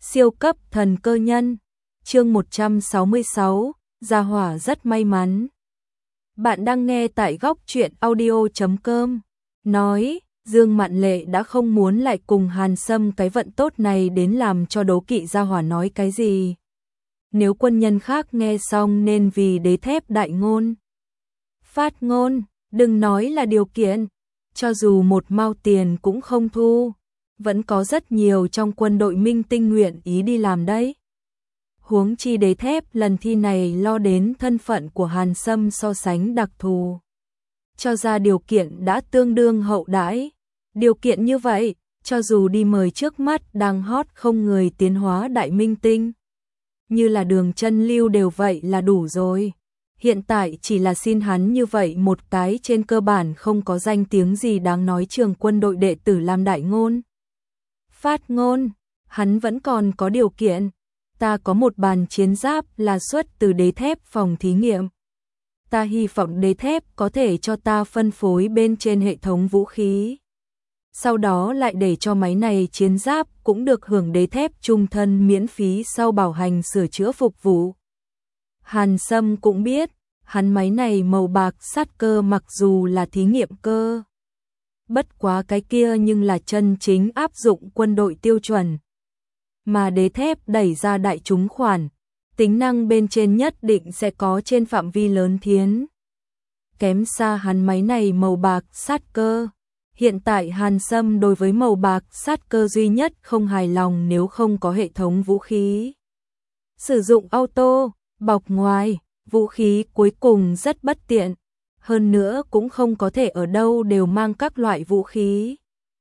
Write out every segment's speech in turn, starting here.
Siêu cấp thần cơ nhân. Chương 166, Gia Hỏa rất may mắn. Bạn đang nghe tại góc truyện audio.com. Nói, Dương Mạn Lệ đã không muốn lại cùng Hàn Sâm cái vận tốt này đến làm cho đố kỵ Gia Hỏa nói cái gì. Nếu quân nhân khác nghe xong nên vì đế thép đại ngôn. Phát ngôn, đừng nói là điều kiện, cho dù một mao tiền cũng không thu. Vẫn có rất nhiều trong quân đội minh tinh nguyện ý đi làm đấy. Huống chi đế thép lần thi này lo đến thân phận của Hàn Sâm so sánh đặc thù. Cho ra điều kiện đã tương đương hậu đãi. Điều kiện như vậy, cho dù đi mời trước mắt đang hot không người tiến hóa đại minh tinh. Như là Đường Chân Lưu đều vậy là đủ rồi. Hiện tại chỉ là xin hắn như vậy một cái trên cơ bản không có danh tiếng gì đáng nói trường quân đội đệ tử làm đại ngôn. Phát ngôn, hắn vẫn còn có điều kiện. Ta có một bàn chiến giáp là xuất từ đế thép phòng thí nghiệm. Ta hy vọng đế thép có thể cho ta phân phối bên trên hệ thống vũ khí. Sau đó lại để cho máy này chiến giáp cũng được hưởng đế thép trung thân miễn phí sau bảo hành sửa chữa phục vụ. Hàn Sâm cũng biết, hắn máy này màu bạc sát cơ mặc dù là thí nghiệm cơ. Bất quá cái kia nhưng là chân chính áp dụng quân đội tiêu chuẩn. Mà đế thép đẩy ra đại chúng khoản, tính năng bên trên nhất định sẽ có trên phạm vi lớn thiến. Kém xa hắn máy này màu bạc sát cơ. Hiện tại Hàn Sâm đối với màu bạc sát cơ duy nhất không hài lòng nếu không có hệ thống vũ khí. Sử dụng auto, bọc ngoài, vũ khí cuối cùng rất bất tiện. Hơn nữa cũng không có thể ở đâu đều mang các loại vũ khí.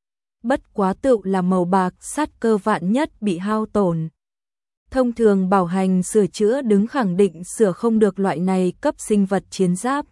Bất quá tựu là màu bạc sát cơ vạn nhất bị hao tổn. Thông thường bảo hành sửa chữa đứng khẳng định sửa không được loại này cấp sinh vật chiến giáp.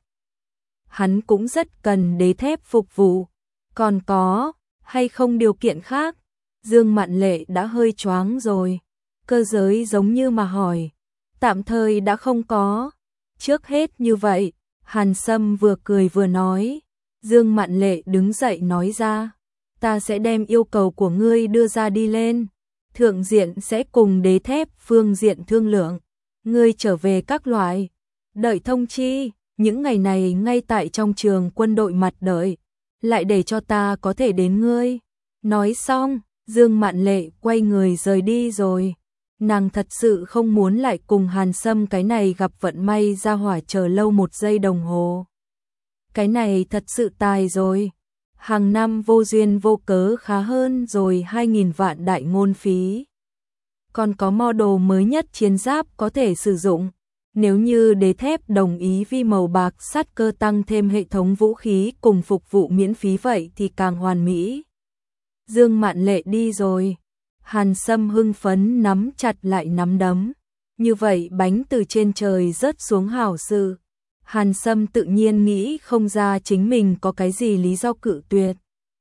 Hắn cũng rất cần đế thép phục vụ. Còn có, hay không điều kiện khác? Dương Mạn Lệ đã hơi choáng rồi. Cơ giới giống như mà hỏi. Tạm thời đã không có. Trước hết như vậy. Hàn Sâm vừa cười vừa nói. Dương Mạn Lệ đứng dậy nói ra. Ta sẽ đem yêu cầu của ngươi đưa ra đi lên. Thượng diện sẽ cùng đế thép phương diện thương lượng. Ngươi trở về các loại. Đợi thông chi. Những ngày này ngay tại trong trường quân đội mặt đợi. Lại để cho ta có thể đến ngươi. Nói xong, Dương Mạn Lệ quay người rời đi rồi. Nàng thật sự không muốn lại cùng Hàn Sâm cái này gặp vận may Gia Hỏa chờ lâu một giây đồng hồ. Cái này thật sự tài rồi. Hàng năm vô duyên vô cớ khá hơn rồi 2.000 vạn đại ngôn phí. Còn có model mới nhất chiến giáp có thể sử dụng. Nếu như đế thép đồng ý vi màu bạc sát cơ tăng thêm hệ thống vũ khí cùng phục vụ miễn phí vậy thì càng hoàn mỹ. Dương Mạn Lệ đi rồi. Hàn Sâm hưng phấn nắm chặt lại nắm đấm. Như vậy bánh từ trên trời rớt xuống hảo sự. Hàn Sâm tự nhiên nghĩ không ra chính mình có cái gì lý do cự tuyệt.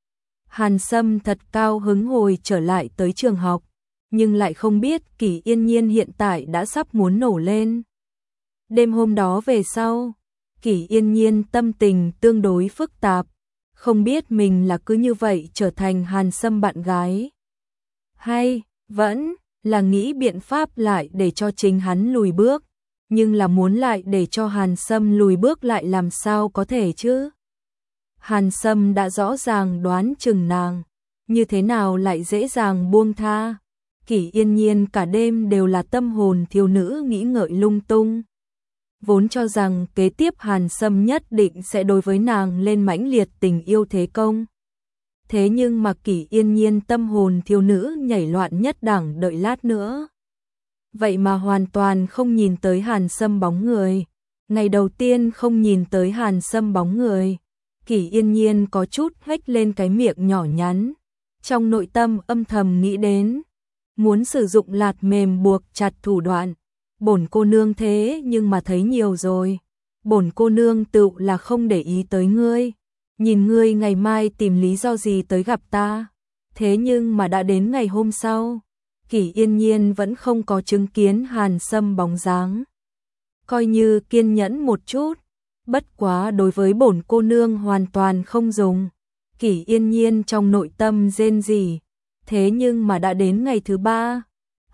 Hàn Sâm thật cao hứng hồi trở lại tới trường học. Nhưng lại không biết Kỷ Yên Nhiên hiện tại đã sắp muốn nổ lên. Đêm hôm đó về sau, Kỷ Yên Nhiên tâm tình tương đối phức tạp. Không biết mình là cứ như vậy trở thành Hàn Sâm bạn gái. Hay, vẫn là nghĩ biện pháp lại để cho chính hắn lùi bước. Nhưng là muốn lại để cho Hàn Sâm lùi bước lại làm sao có thể chứ? Hàn Sâm đã rõ ràng đoán chừng nàng. Như thế nào lại dễ dàng buông tha? Kỷ Yên Nhiên cả đêm đều là tâm hồn thiếu nữ nghĩ ngợi lung tung. Vốn cho rằng kế tiếp Hàn Sâm nhất định sẽ đối với nàng lên mãnh liệt tình yêu thế công. Thế nhưng mà Kỷ Yên Nhiên tâm hồn thiếu nữ nhảy loạn nhất đẳng đợi lát nữa. Vậy mà hoàn toàn không nhìn tới Hàn Sâm bóng người. Ngày đầu tiên không nhìn tới Hàn Sâm bóng người. Kỷ Yên Nhiên có chút hếch lên cái miệng nhỏ nhắn. Trong nội tâm âm thầm nghĩ đến. Muốn sử dụng lạt mềm buộc chặt thủ đoạn. Bổn cô nương thế nhưng mà thấy nhiều rồi. Bổn cô nương tự là không để ý tới ngươi. Nhìn ngươi ngày mai tìm lý do gì tới gặp ta. Thế nhưng mà đã đến ngày hôm sau. Kỷ Yên Nhiên vẫn không có chứng kiến Hàn Sâm bóng dáng. Coi như kiên nhẫn một chút. Bất quá đối với bổn cô nương hoàn toàn không dùng. Kỷ Yên Nhiên trong nội tâm rên rỉ. Thế nhưng mà đã đến ngày thứ 3.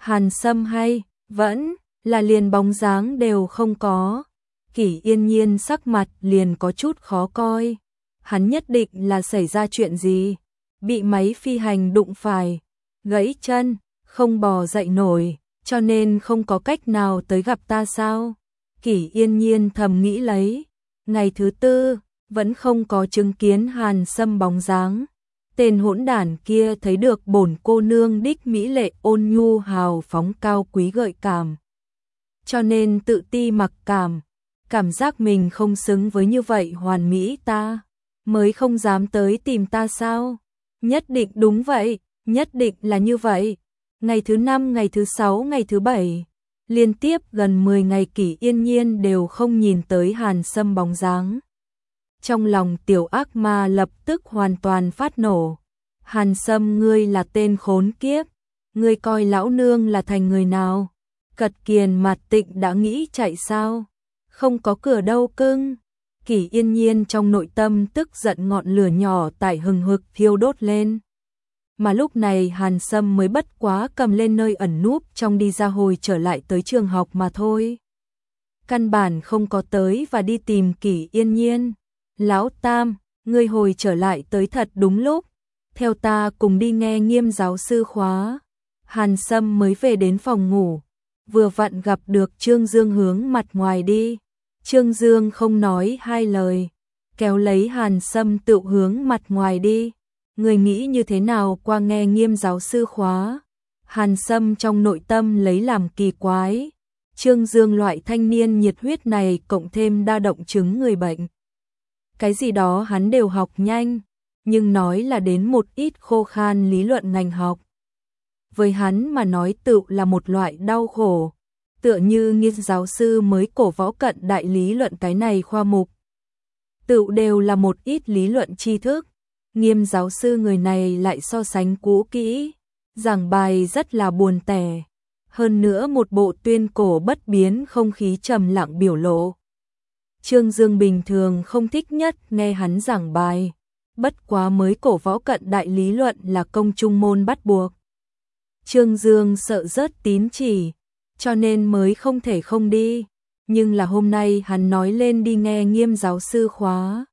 Hàn Sâm hay, vẫn là liền bóng dáng đều không có. Kỷ Yên Nhiên sắc mặt liền có chút khó coi. Hắn nhất định là xảy ra chuyện gì? Bị máy phi hành đụng phải, gãy chân, không bò dậy nổi, cho nên không có cách nào tới gặp ta sao? Kỷ Yên Nhiên thầm nghĩ lấy. Ngày thứ tư, vẫn không có chứng kiến Hàn Sâm bóng dáng. Tên hỗn đản kia thấy được bổn cô nương đích mỹ lệ ôn nhu hào phóng cao quý gợi cảm. Cho nên tự ti mặc cảm giác mình không xứng với như vậy hoàn mỹ ta, mới không dám tới tìm ta sao? Nhất định đúng vậy, nhất định là như vậy. Ngày thứ 5, ngày thứ 6, ngày thứ 7, liên tiếp gần 10 ngày Kỷ Yên Nhiên đều không nhìn tới Hàn Sâm bóng dáng. Trong lòng tiểu ác ma lập tức hoàn toàn phát nổ. Hàn Sâm, ngươi là tên khốn kiếp, ngươi coi lão nương là thành người nào? Cật Kiền Mạt Tịnh đã nghĩ chạy sao? Không có cửa đâu cưng. Kỷ Yên Nhiên trong nội tâm tức giận ngọn lửa nhỏ tại hừng hực thiêu đốt lên. Mà lúc này Hàn Sâm mới bất quá cầm lên nơi ẩn núp trong đi ra hồi trở lại tới trường học mà thôi. Căn bản không có tới và đi tìm Kỷ Yên Nhiên. Lão Tam, ngươi hồi trở lại tới thật đúng lúc. Theo ta cùng đi nghe Nghiêm giáo sư khóa. Hàn Sâm mới về đến phòng ngủ. Vừa vặn gặp được Trương Dương hướng mặt ngoài đi. Trương Dương không nói hai lời, kéo lấy Hàn Sâm tự hướng mặt ngoài đi. Người nghĩ như thế nào qua nghe Nghiêm giáo sư khóa? Hàn Sâm trong nội tâm lấy làm kỳ quái. Trương Dương loại thanh niên nhiệt huyết này cộng thêm đa động chứng người bệnh. Cái gì đó hắn đều học nhanh, nhưng nói là đến một ít khô khan lý luận ngành học. Với hắn mà nói tự là một loại đau khổ. Tựa như Nghiêm giáo sư mới cổ võ cận đại lý luận cái này khoa mục. Tự đều là một ít lý luận tri thức. Nghiêm giáo sư người này lại so sánh cũ kỹ, giảng bài rất là buồn tẻ. Hơn nữa một bộ tuyên cổ bất biến không khí trầm lặng biểu lộ. Trương Dương bình thường không thích nhất nghe hắn giảng bài. Bất quá mới cổ võ cận đại lý luận là công trung môn bắt buộc. Trương Dương sợ rớt tín chỉ, cho nên mới không thể không đi. Nhưng là hôm nay hắn nói lên đi nghe Nghiêm giáo sư khóa.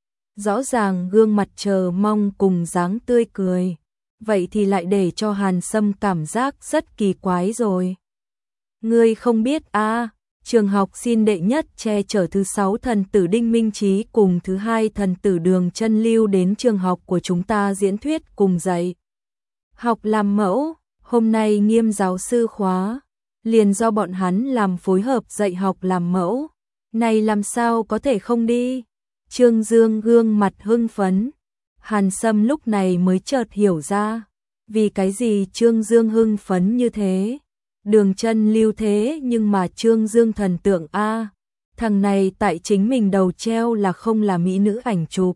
Rõ ràng gương mặt chờ mong cùng dáng tươi cười. Vậy thì lại để cho Hàn Sâm cảm giác rất kỳ quái rồi. Ngươi không biết à, trường học xin đệ nhất che chở thứ 6 thần tử Đinh Minh Trí cùng thứ 2 thần tử Đường Chân Lưu đến trường học của chúng ta diễn thuyết cùng dạy. Học làm mẫu, hôm nay Nghiêm giáo sư khóa, liền do bọn hắn làm phối hợp dạy học làm mẫu. Này làm sao có thể không đi? Trương Dương gương mặt hưng phấn. Hàn Sâm lúc này mới chợt hiểu ra, vì cái gì Trương Dương hưng phấn như thế. Đường Chân Lưu thế nhưng mà Trương Dương thần tượng a, thằng này tại chính mình đầu treo là không là mỹ nữ ảnh chụp,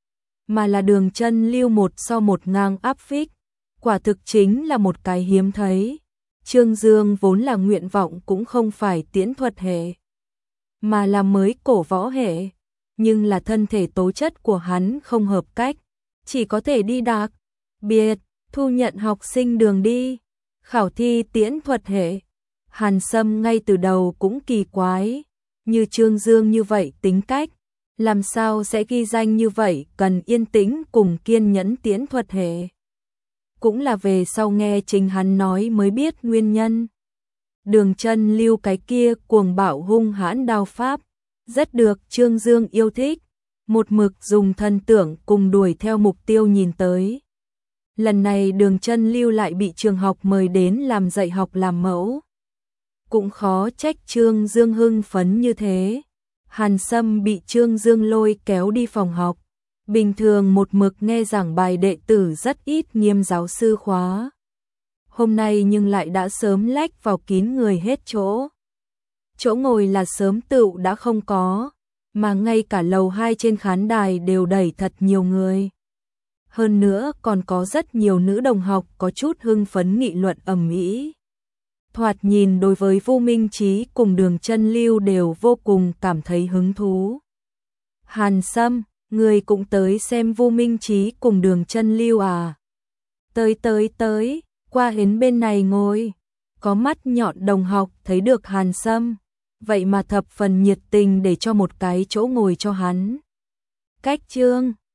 mà là Đường Chân Lưu một so một ngang áp phích, quả thực chính là một cái hiếm thấy. Trương Dương vốn là nguyện vọng cũng không phải tiễn thuật hệ, mà là mới cổ võ hệ, nhưng là thân thể tố chất của hắn không hợp cách, chỉ có thể đi đặc biệt thu nhận học sinh đường đi khảo thi tiễn thuật hệ. Hàn Sâm ngay từ đầu cũng kỳ quái, như Trương Dương như vậy tính cách, làm sao sẽ ghi danh như vậy, cần yên tĩnh cùng kiên nhẫn tiễn thuật hệ. Cũng là về sau nghe chính hắn nói mới biết nguyên nhân. Đường Chân Lưu cái kia cuồng bạo hung hãn đao pháp, rất được Trương Dương yêu thích, một mực dùng thần tưởng cùng đuổi theo mục tiêu nhìn tới. Lần này Đường Chân Lưu lại bị trường học mời đến làm dạy học làm mẫu. Cũng khó trách Trương Dương hưng phấn như thế. Hàn Sâm bị Trương Dương lôi kéo đi phòng học. Bình thường một mực nghe giảng bài đệ tử rất ít Nghiêm giáo sư khóa. Hôm nay nhưng lại đã sớm lách vào kín người hết chỗ. Chỗ ngồi là sớm tựu đã không có, mà ngay cả lầu 2 trên khán đài đều đầy thật nhiều người. Hơn nữa còn có rất nhiều nữ đồng học có chút hưng phấn nghị luận ầm ĩ. Thoạt nhìn đối với Vu Minh Trí cùng Đường Chân Lưu đều vô cùng cảm thấy hứng thú. Hàn Sâm, người cũng tới xem Vu Minh Trí cùng Đường Chân Lưu à? Tới, qua đến bên này ngồi. có mắt nhọn đồng học thấy được Hàn Sâm, vậy mà thập phần nhiệt tình để cho một cái chỗ ngồi cho hắn. Cách chương